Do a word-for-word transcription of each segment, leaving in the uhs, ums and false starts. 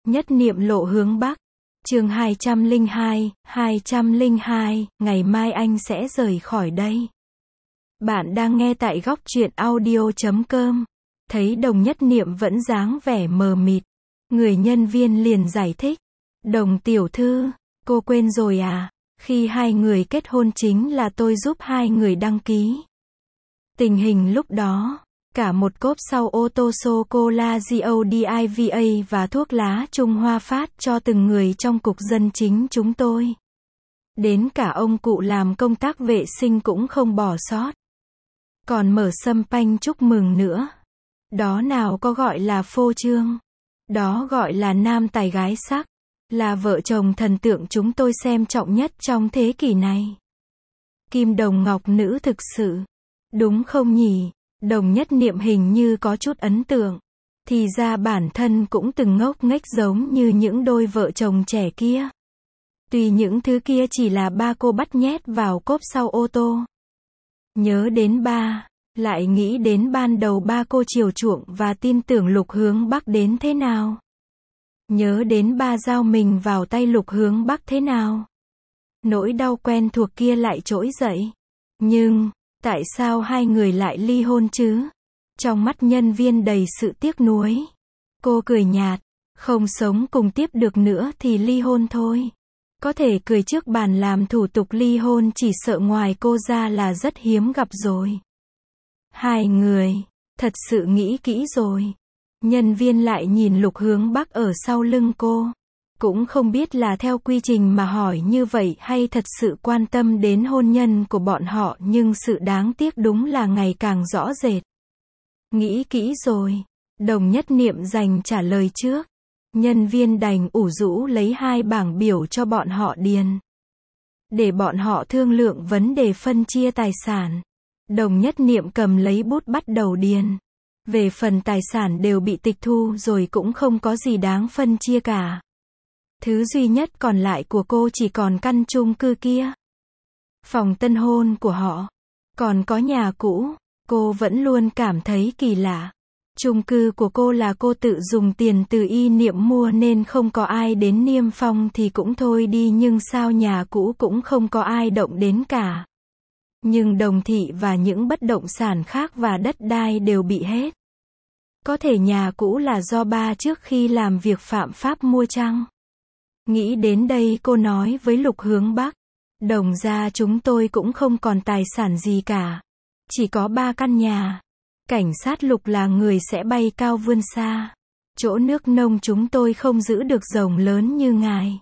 Nhất niệm lộ hướng Bắc. Chương hai trăm lẻ hai, hai trăm lẻ hai, ngày mai anh sẽ rời khỏi đây. Bạn đang nghe tại góc truyện audio chấm com. Thấy Đồng Nhất Niệm vẫn dáng vẻ mờ mịt. Người nhân viên liền giải thích. Đồng tiểu thư, cô quên rồi à? Khi hai người kết hôn chính là tôi giúp hai người đăng ký. Tình hình lúc đó, cả một cốp sau ô tô sô-cô-la Godiva và thuốc lá Trung Hoa phát cho từng người trong cục dân chính chúng tôi. Đến cả ông cụ làm công tác vệ sinh cũng không bỏ sót. Còn mở sâm panh chúc mừng nữa. Đó nào có gọi là phô trương. Đó gọi là nam tài gái sắc. Là vợ chồng thần tượng chúng tôi xem trọng nhất trong thế kỷ này. Kim đồng ngọc nữ thực sự. Đúng không nhỉ? Đồng Nhất Niệm hình như có chút ấn tượng. Thì ra bản thân cũng từng ngốc nghếch giống như những đôi vợ chồng trẻ kia. Tuy những thứ kia chỉ là ba cô bắt nhét vào cốp sau ô tô. Nhớ đến ba, lại nghĩ đến ban đầu ba cô chiều chuộng và tin tưởng Lục Hướng Bắc đến thế nào. Nhớ đến ba giao mình vào tay Lục Hướng Bắc thế nào. Nỗi đau quen thuộc kia lại trỗi dậy. Nhưng, tại sao hai người lại ly hôn chứ? Trong mắt nhân viên đầy sự tiếc nuối. Cô cười nhạt, không sống cùng tiếp được nữa thì ly hôn thôi. Có thể cười trước bàn làm thủ tục ly hôn chỉ sợ ngoài cô ra là rất hiếm gặp rồi. Hai người, thật sự nghĩ kỹ rồi. Nhân viên lại nhìn Lục Hướng Bắc ở sau lưng cô. Cũng không biết là theo quy trình mà hỏi như vậy hay thật sự quan tâm đến hôn nhân của bọn họ, nhưng sự đáng tiếc đúng là ngày càng rõ rệt. Nghĩ kỹ rồi. Đồng Nhất Niệm dành trả lời trước. Nhân viên đành ủ rũ lấy hai bảng biểu cho bọn họ điền. Để bọn họ thương lượng vấn đề phân chia tài sản. Đồng Nhất Niệm cầm lấy bút bắt đầu điền. Về phần tài sản đều bị tịch thu rồi, cũng không có gì đáng phân chia cả. Thứ duy nhất còn lại của cô chỉ còn căn chung cư kia. Phòng tân hôn của họ. Còn có nhà cũ. Cô vẫn luôn cảm thấy kỳ lạ. Chung cư của cô là cô tự dùng tiền từ y niệm mua nên không có ai đến niêm phong thì cũng thôi đi, nhưng sao nhà cũ cũng không có ai động đến cả. Nhưng Đồng thị và những bất động sản khác và đất đai đều bị hết. Có thể nhà cũ là do ba trước khi làm việc phạm pháp mua chăng? Nghĩ đến đây cô nói với Lục Hướng Bắc. Đồng gia chúng tôi cũng không còn tài sản gì cả. Chỉ có ba căn nhà. Cảnh sát Lục là người sẽ bay cao vươn xa. Chỗ nước nông chúng tôi không giữ được rồng lớn như ngài.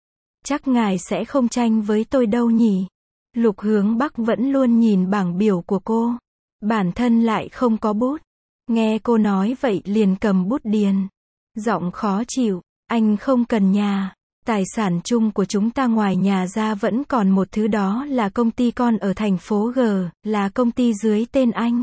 Chắc ngài sẽ không tranh với tôi đâu nhỉ? Lục Hướng Bắc vẫn luôn nhìn bảng biểu của cô. Bản thân lại không có bút. Nghe cô nói vậy liền cầm bút điền. Giọng khó chịu. Anh không cần nhà. Tài sản chung của chúng ta ngoài nhà ra vẫn còn một thứ, đó là công ty con ở thành phố G, là công ty dưới tên anh.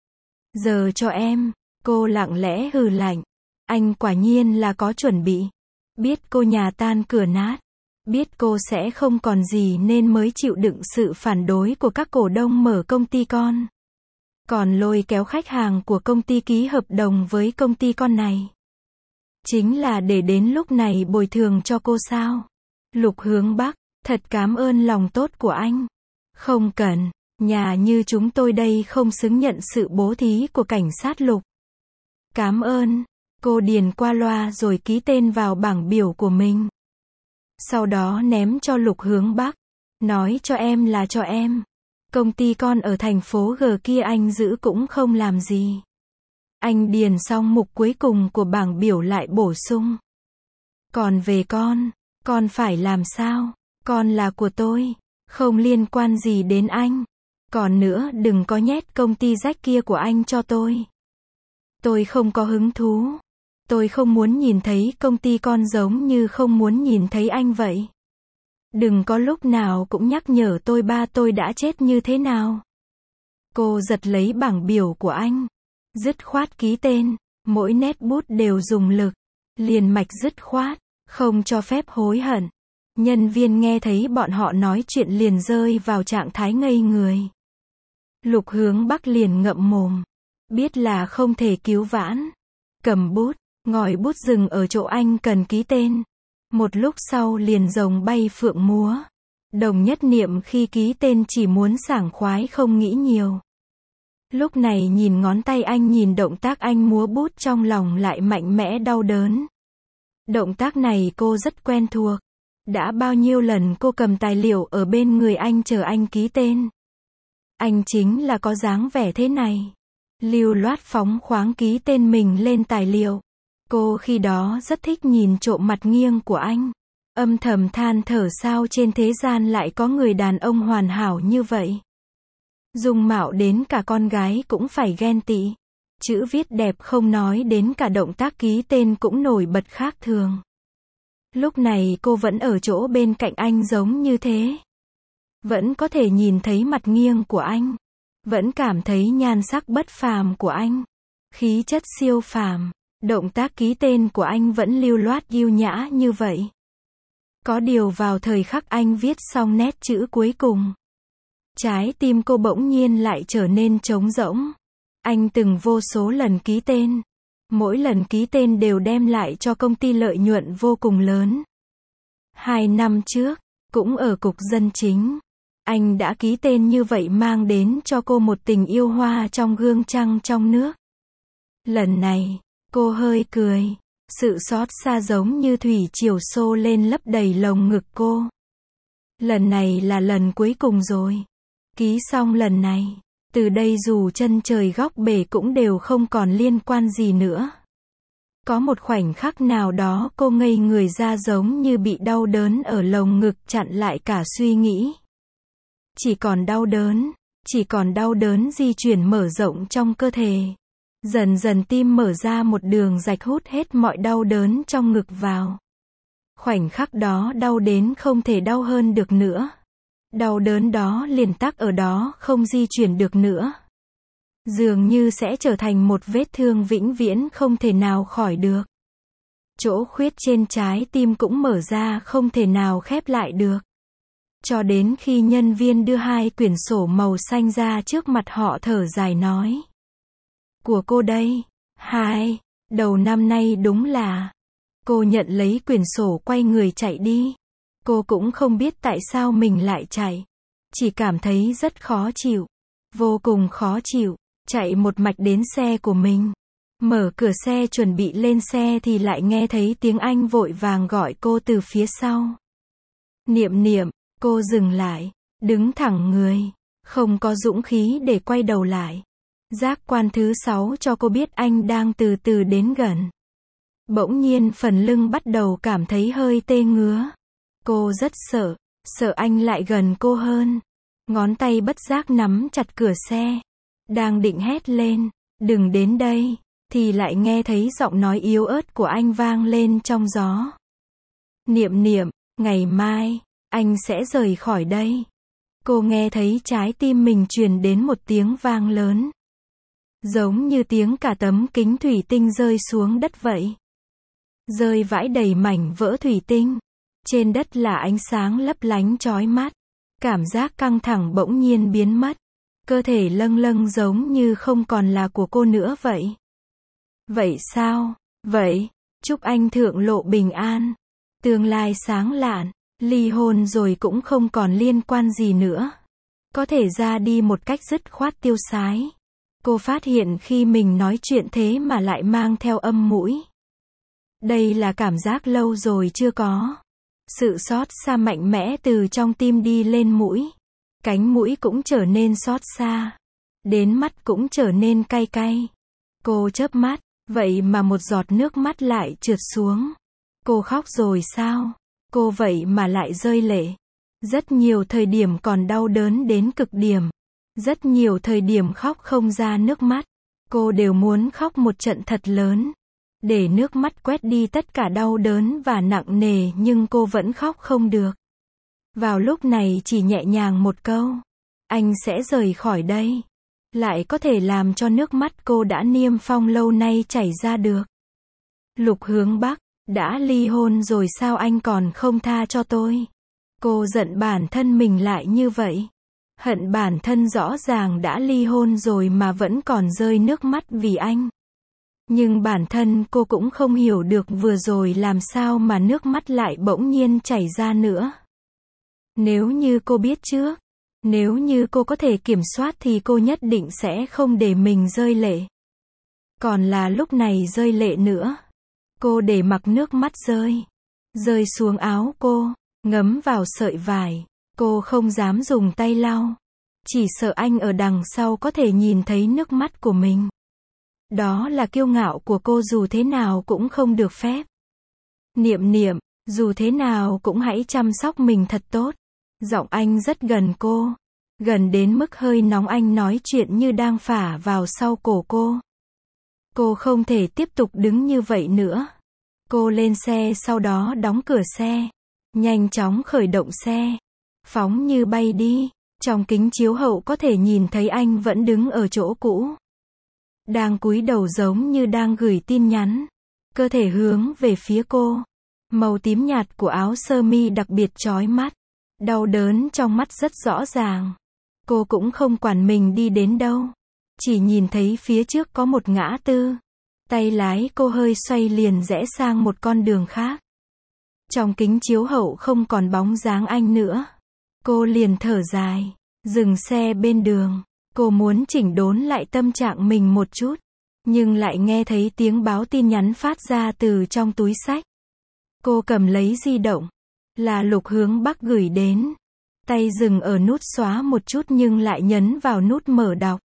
Giờ cho em. Cô lặng lẽ hừ lạnh. Anh quả nhiên là có chuẩn bị. Biết cô nhà tan cửa nát. Biết cô sẽ không còn gì nên mới chịu đựng sự phản đối của các cổ đông mở công ty con. Còn lôi kéo khách hàng của công ty ký hợp đồng với công ty con này. Chính là để đến lúc này bồi thường cho cô sao? Lục Hướng Bắc, thật cảm ơn lòng tốt của anh. Không cần, nhà như chúng tôi đây không xứng nhận sự bố thí của cảnh sát Lục. Cảm ơn. Cô điền qua loa rồi ký tên vào bảng biểu của mình. Sau đó ném cho Lục Hướng Bắc. Nói cho em là cho em. Công ty con ở thành phố G kia anh giữ cũng không làm gì. Anh điền xong mục cuối cùng của bảng biểu lại bổ sung. Còn về con, con phải làm sao? Con là của tôi, không liên quan gì đến anh. Còn nữa, đừng có nhét công ty rách kia của anh cho tôi. Tôi không có hứng thú. Tôi không muốn nhìn thấy công ty con giống như không muốn nhìn thấy anh vậy. Đừng có lúc nào cũng nhắc nhở tôi ba tôi đã chết như thế nào. Cô giật lấy bảng biểu của anh. Dứt khoát ký tên. Mỗi nét bút đều dùng lực. Liền mạch dứt khoát. Không cho phép hối hận. Nhân viên nghe thấy bọn họ nói chuyện liền rơi vào trạng thái ngây người. Lục Hướng Bắc liền ngậm mồm. Biết là không thể cứu vãn. Cầm bút. Ngòi bút dừng ở chỗ anh cần ký tên. Một lúc sau liền rồng bay phượng múa. Đồng nhất niệm khi ký tên chỉ muốn sảng khoái không nghĩ nhiều. Lúc này nhìn ngón tay anh, nhìn động tác anh múa bút, trong lòng lại mạnh mẽ đau đớn. Động tác này cô rất quen thuộc. Đã bao nhiêu lần cô cầm tài liệu ở bên người anh chờ anh ký tên. Anh chính là có dáng vẻ thế này. Lưu loát phóng khoáng ký tên mình lên tài liệu. Cô khi đó rất thích nhìn trộm mặt nghiêng của anh. Âm thầm than thở sao trên thế gian lại có người đàn ông hoàn hảo như vậy. Dung mạo đến cả con gái cũng phải ghen tị. Chữ viết đẹp không nói đến, cả động tác ký tên cũng nổi bật khác thường. Lúc này cô vẫn ở chỗ bên cạnh anh giống như thế. Vẫn có thể nhìn thấy mặt nghiêng của anh. Vẫn cảm thấy nhan sắc bất phàm của anh. Khí chất siêu phàm. Động tác ký tên của anh vẫn lưu loát yêu nhã như vậy. Có điều vào thời khắc anh viết xong nét chữ cuối cùng, trái tim cô bỗng nhiên lại trở nên trống rỗng. Anh từng vô số lần ký tên. Mỗi lần ký tên đều đem lại cho công ty lợi nhuận vô cùng lớn. Hai năm trước, cũng ở cục dân chính, anh đã ký tên như vậy, mang đến cho cô một tình yêu hoa trong gương trăng trong nước. Lần này, cô hơi cười. Sự xót xa giống như thủy triều xô lên lấp đầy lồng ngực cô. Lần này là lần cuối cùng rồi. Ký xong lần này, từ đây dù chân trời góc bể cũng đều không còn liên quan gì nữa. Có một khoảnh khắc nào đó cô ngây người ra, giống như bị đau đớn ở lồng ngực chặn lại cả suy nghĩ. Chỉ còn đau đớn, chỉ còn đau đớn di chuyển mở rộng trong cơ thể. Dần dần tim mở ra một đường rạch, hút hết mọi đau đớn trong ngực vào. Khoảnh khắc đó đau đến không thể đau hơn được nữa. Đau đớn đó liền tắc ở đó, không di chuyển được nữa. Dường như sẽ trở thành một vết thương vĩnh viễn không thể nào khỏi được. Chỗ khuyết trên trái tim cũng mở ra, không thể nào khép lại được. Cho đến khi nhân viên đưa hai quyển sổ màu xanh ra trước mặt họ, thở dài nói: "Của cô đây." Hai, đầu năm nay đúng là. Cô nhận lấy quyển sổ quay người chạy đi. Cô cũng không biết tại sao mình lại chạy. Chỉ cảm thấy rất khó chịu. Vô cùng khó chịu. Chạy một mạch đến xe của mình. Mở cửa xe chuẩn bị lên xe thì lại nghe thấy tiếng anh vội vàng gọi cô từ phía sau. "Niệm Niệm." Cô dừng lại. Đứng thẳng người. Không có dũng khí để quay đầu lại. Giác quan thứ sáu cho cô biết anh đang từ từ đến gần. Bỗng nhiên phần lưng bắt đầu cảm thấy hơi tê ngứa. Cô rất sợ, sợ anh lại gần cô hơn. Ngón tay bất giác nắm chặt cửa xe. Đang định hét lên, "Đừng đến đây", thì lại nghe thấy giọng nói yếu ớt của anh vang lên trong gió. "Niệm Niệm, ngày mai, anh sẽ rời khỏi đây." Cô nghe thấy trái tim mình truyền đến một tiếng vang lớn. Giống như tiếng cả tấm kính thủy tinh rơi xuống đất vậy. Rơi vãi đầy mảnh vỡ thủy tinh. Trên đất là ánh sáng lấp lánh chói mắt. Cảm giác căng thẳng bỗng nhiên biến mất. Cơ thể lâng lâng giống như không còn là của cô nữa vậy. Vậy sao? Vậy, chúc anh thượng lộ bình an. Tương lai sáng lạn. Ly hôn rồi cũng không còn liên quan gì nữa. Có thể ra đi một cách dứt khoát tiêu sái. Cô phát hiện khi mình nói chuyện thế mà lại mang theo âm mũi. Đây là cảm giác lâu rồi chưa có. Sự xót xa mạnh mẽ từ trong tim đi lên mũi. Cánh mũi cũng trở nên xót xa. Đến mắt cũng trở nên cay cay. Cô chớp mắt, vậy mà một giọt nước mắt lại trượt xuống. Cô khóc rồi sao? Cô vậy mà lại rơi lệ. Rất nhiều thời điểm còn đau đớn đến cực điểm. Rất nhiều thời điểm khóc không ra nước mắt. Cô đều muốn khóc một trận thật lớn. Để nước mắt quét đi tất cả đau đớn và nặng nề, nhưng cô vẫn khóc không được. Vào lúc này chỉ nhẹ nhàng một câu: "Anh sẽ rời khỏi đây." Lại có thể làm cho nước mắt cô đã niêm phong lâu nay chảy ra được. Lục Hướng Bắc, đã ly hôn rồi sao anh còn không tha cho tôi? Cô giận bản thân mình lại như vậy. Hận bản thân rõ ràng đã ly hôn rồi mà vẫn còn rơi nước mắt vì anh. Nhưng bản thân cô cũng không hiểu được vừa rồi làm sao mà nước mắt lại bỗng nhiên chảy ra nữa. Nếu như cô biết trước, nếu như cô có thể kiểm soát thì cô nhất định sẽ không để mình rơi lệ. Còn là lúc này rơi lệ nữa. Cô để mặc nước mắt rơi. Rơi xuống áo cô, ngấm vào sợi vải. Cô không dám dùng tay lau. Chỉ sợ anh ở đằng sau có thể nhìn thấy nước mắt của mình. Đó là kiêu ngạo của cô, dù thế nào cũng không được phép. Niệm niệm, dù thế nào cũng hãy chăm sóc mình thật tốt. Giọng anh rất gần cô. Gần đến mức hơi nóng, anh nói chuyện như đang phả vào sau cổ cô. Cô không thể tiếp tục đứng như vậy nữa. Cô lên xe, sau đó đóng cửa xe. Nhanh chóng khởi động xe. Phóng như bay đi. Trong kính chiếu hậu có thể nhìn thấy anh vẫn đứng ở chỗ cũ. Đang cúi đầu giống như đang gửi tin nhắn. Cơ thể hướng về phía cô. Màu tím nhạt của áo sơ mi đặc biệt chói mắt. Đau đớn trong mắt rất rõ ràng. Cô cũng không quản mình đi đến đâu. Chỉ nhìn thấy phía trước có một ngã tư. Tay lái cô hơi xoay liền rẽ sang một con đường khác. Trong kính chiếu hậu không còn bóng dáng anh nữa. Cô liền thở dài. Dừng xe bên đường. Cô muốn chỉnh đốn lại tâm trạng mình một chút. Nhưng lại nghe thấy tiếng báo tin nhắn phát ra từ trong túi xách. Cô cầm lấy di động. Là Lục Hướng Bắc gửi đến. Tay dừng ở nút xóa một chút nhưng lại nhấn vào nút mở đọc.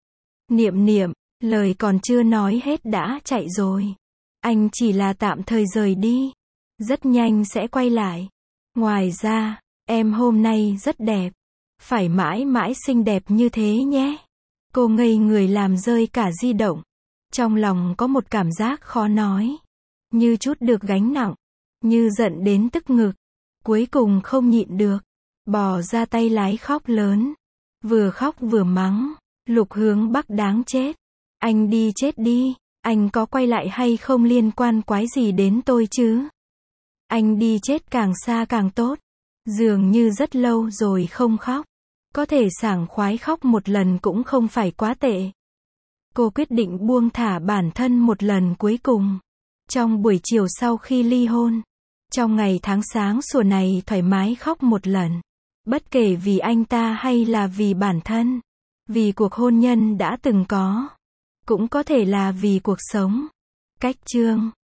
Niệm niệm, lời còn chưa nói hết đã chạy rồi. Anh chỉ là tạm thời rời đi. Rất nhanh sẽ quay lại. Ngoài ra, em hôm nay rất đẹp. Phải mãi mãi xinh đẹp như thế nhé. Cô ngây người làm rơi cả di động. Trong lòng có một cảm giác khó nói. Như chút được gánh nặng. Như giận đến tức ngực. Cuối cùng không nhịn được. Bò ra tay lái khóc lớn. Vừa khóc vừa mắng. Lục Hướng Bắc đáng chết. Anh đi chết đi. Anh có quay lại hay không liên quan quái gì đến tôi chứ. Anh đi chết càng xa càng tốt. Dường như rất lâu rồi không khóc. Có thể sảng khoái khóc một lần cũng không phải quá tệ. Cô quyết định buông thả bản thân một lần cuối cùng. Trong buổi chiều sau khi ly hôn. Trong ngày tháng sáng sủa này thoải mái khóc một lần. Bất kể vì anh ta hay là vì bản thân. Vì cuộc hôn nhân đã từng có. Cũng có thể là vì cuộc sống. Cách chương